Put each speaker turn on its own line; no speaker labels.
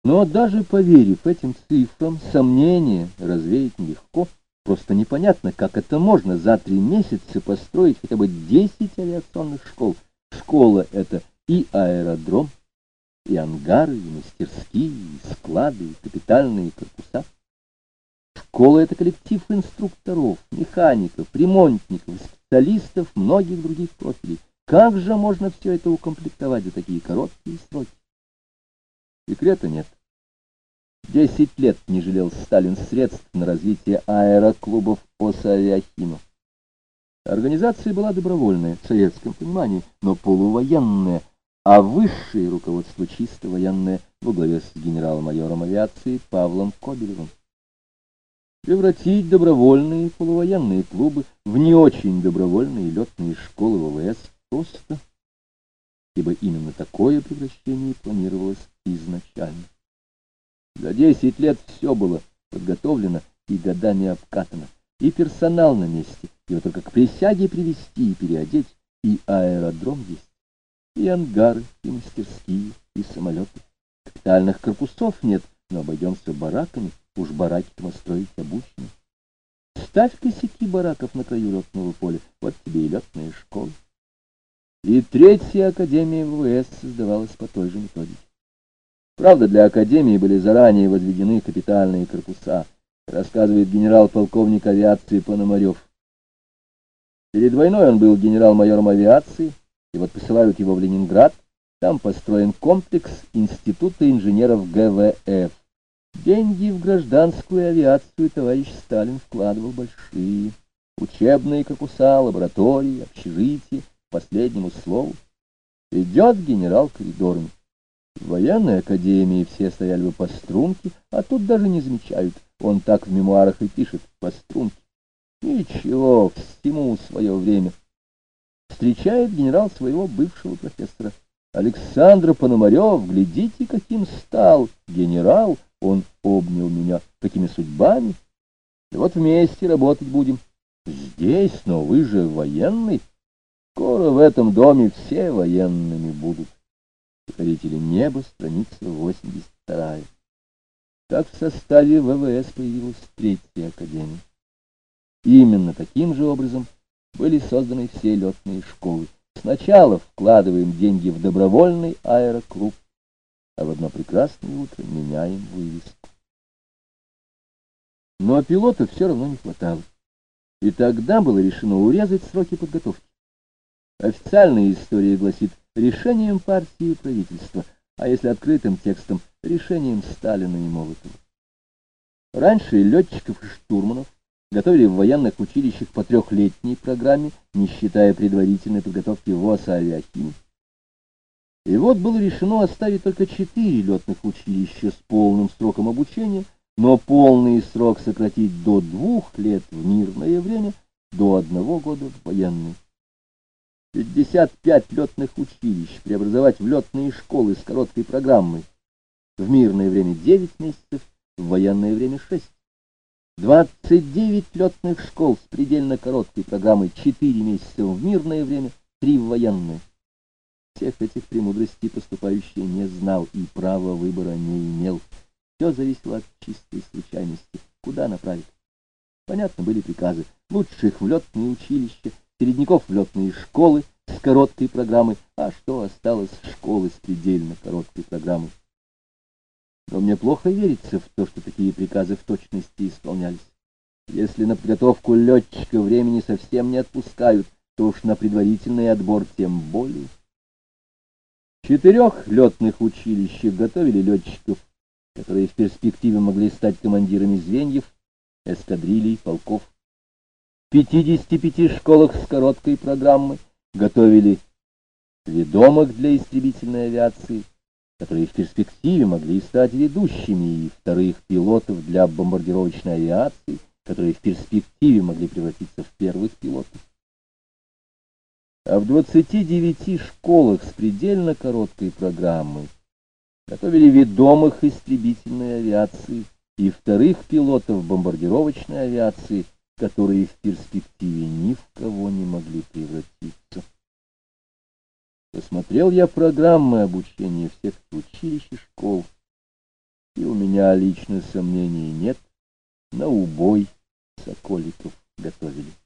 Но даже поверив этим цифрам, сомнения развеять нелегко. Просто непонятно, как это можно за 3 месяца построить хотя бы 10 авиационных школ. Школа — это и аэродром, и ангары, и мастерские, и склады, и капитальные корпуса. Школа — это коллектив инструкторов, механиков, ремонтников, специалистов многих других профилей. Как же можно все это укомплектовать за такие короткие сроки? Секрета нет. 10 лет не жалел Сталин средств на развитие аэроклубов Осавиахима. Организация была добровольная, в советском понимании, но полувоенная, а высшее руководство чисто военное во главе с генерал-майором авиации Павлом Кобелевым. Превратить добровольные полувоенные клубы в не очень добровольные летные школы ВВС просто, ибо именно такое превращение планировалось изначально. За 10 лет все было подготовлено и годами обкатано, и персонал на месте, его только к присяге привести и переодеть, и аэродром есть, и ангары, и мастерские, и самолеты. Капитальных корпусов нет, но обойдемся бараками, уж бараки-то строить обучены. Ставь косяки бараков на краю летного поля, вот тебе и летная школа. И третья академия ВВС создавалась по той же методике. Правда, для академии были заранее возведены капитальные корпуса, рассказывает генерал-полковник авиации Пономарев. Перед войной он был генерал-майором авиации, и вот посылают его в Ленинград. Там построен комплекс Института инженеров ГВФ. Деньги в гражданскую авиацию товарищ Сталин вкладывал большие. Учебные корпуса, лаборатории, общежития, последнему слову. Идет генерал коридорами. В военной академии все стояли бы по струнке, а тут даже не замечают. Он так в мемуарах и пишет: по струнке. Ничего, всему свое время. Встречает генерал своего бывшего профессора. Александр Пономарев, глядите, каким стал генерал. Он обнял меня. Какими судьбами? Да вот вместе работать будем. Здесь, но вы же военный. Скоро в этом доме все военными будут. «Покорители неба», страница 82. Так в составе ВВС появилась третья академия. Именно таким же образом были созданы все летные школы. Сначала вкладываем деньги в добровольный аэроклуб, а в одно прекрасное утро меняем вывеску. Но пилотов все равно не хватало. И тогда было решено урезать сроки подготовки. Официальная история гласит: решением партии и правительства, а если открытым текстом, решением Сталина и Молотова. Раньше летчиков и штурманов готовили в военных училищах по 3-летней программе, не считая предварительной подготовки в Осавиахиме. И вот было решено оставить только 4 летных училища с полным сроком обучения, но полный срок сократить до 2 лет в мирное время, до 1 года в военное. 55 летных училищ преобразовать в летные школы с короткой программой. В мирное время 9 месяцев, в военное время 6. 29 летных школ с предельно короткой программой, 4 месяца в мирное время, 3 в военное. Всех этих премудростей поступающий не знал и права выбора не имел. Все зависело от чистой случайности. Куда направить? Понятно, были приказы: лучших в летные училища, середняков в летные школы с короткой программой, а что осталось, школы с предельно короткой программой. Но мне плохо верится в то, что такие приказы в точности исполнялись. Если на подготовку летчика времени совсем не отпускают, то уж на предварительный отбор тем более. В 4 летных училищах готовили летчиков, которые в перспективе могли стать командирами звеньев, эскадрилей, полков. В 55 школах с короткой программой готовили ведомых для истребительной авиации, которые в перспективе могли стать ведущими, и вторых пилотов для бомбардировочной авиации, которые в перспективе могли превратиться в первых пилотов. А в 29 школах с предельно короткой программой готовили ведомых истребительной авиации и вторых пилотов бомбардировочной авиации, которые в перспективе ни в кого не могли превратиться. Посмотрел я программы обучения всех училищ и школ. и у меня лично сомнений нет, на убой соколиков готовили.